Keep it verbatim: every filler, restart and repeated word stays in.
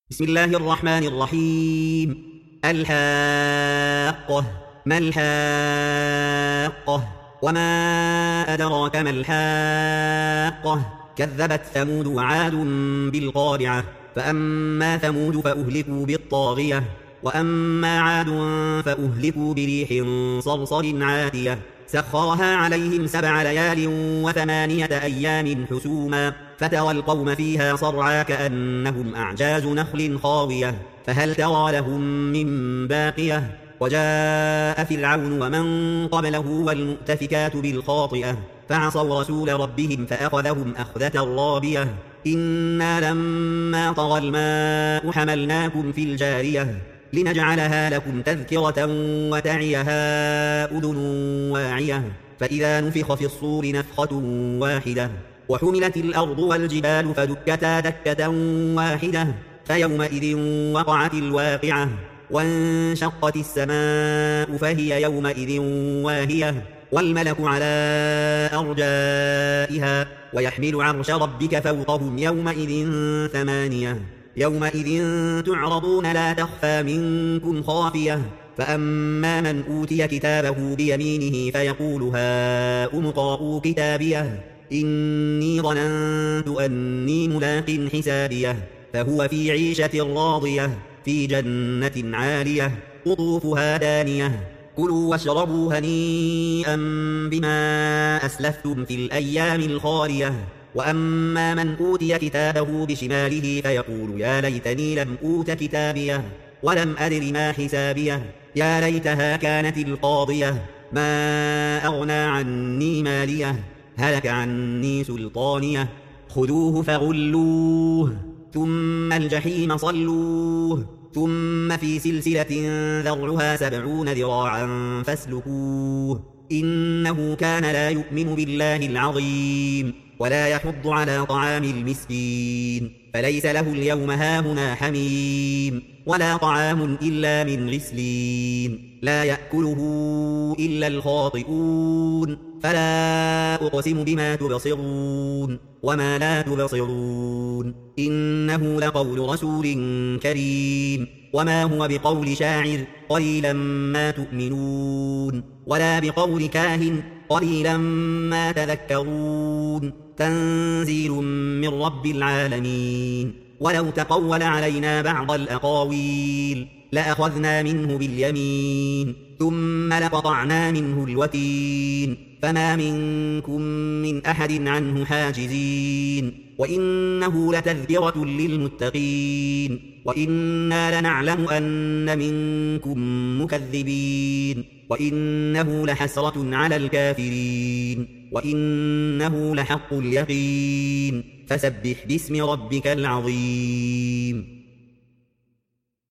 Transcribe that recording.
بسم الله الرحمن الرحيم. الحاقة. ما الحاقة؟ وما أدراك ما الحاقة؟ كذبت ثمود وعاد بالقارعة. فأما ثمود فأهلكوا بالطاغية، وأما عاد فأهلكوا بريح صرصر عاتية سخرها عليهم سبع ليال وثمانية أيام حسوما، فترى القوم فيها صرعى كأنهم أعجاز نخل خاوية، فهل ترى لهم من باقية؟ وجاء فرعون ومن قبله والمؤتفكات بالخاطئة، فعصوا رسول ربهم فأخذهم أخذة رابية. إنا لما طغى الماء حملناكم في الجارية لنجعلها لكم تذكرة وتعيها أذن واعية. فإذا نفخ في الصور نفخة واحدة وحملت الأرض والجبال فدكتا دكة واحدة، فيومئذ وقعت الواقعة، وانشقت السماء فهي يومئذ واهية، والملك على أرجائها، ويحمل عرش ربك فوقهم يومئذ ثمانية. يومئذ تعرضون لا تخفى منكم خافية. فأما من أوتي كتابه بيمينه فيقول هاؤم اقرءوا كتابيه إني ظننت أني ملاق حسابيه، فهو في عيشة راضية في جنة عالية قطوفها دانية. كلوا واشربوا هنيئا بما أسلفتم في الأيام الخالية. وأما من أوتي كتابه بشماله فيقول يا ليتني لم أوت كتابيه ولم أدر ما حسابيه، يا ليتها كانت القاضية ما أغنى عني ماليه، هلك عني سلطانيه، خذوه فغلوه ثم الجحيم صلوه ثم في سلسلة ذرعها سبعون ذراعا فاسلكوه، إنه كان لا يؤمن بالله العظيم ولا يحض على طعام المسكين، فليس له اليوم هاهنا حميم ولا طعام إلا من غسلين لا يأكله إلا الخاطئون. فلا أقسم بما تبصرون وما لا تبصرون إنه لقول رسول كريم، وما هو بقول شاعر قليلا ما تؤمنون، ولا بقول كاهن قليلا ما تذكرون. تنزيل من رب العالمين. ولو تقول علينا بعض الأقاويل لأخذنا منه باليمين ثم لقطعنا منه الوتين، فما منكم من أحد عنه حاجزين. وإنه لتذكرة للمتقين، وإنا لنعلم أن منكم مكذبين، وإنه لحسرة على الكافرين، وإنه لحق اليقين. فسبح باسم ربك العظيم.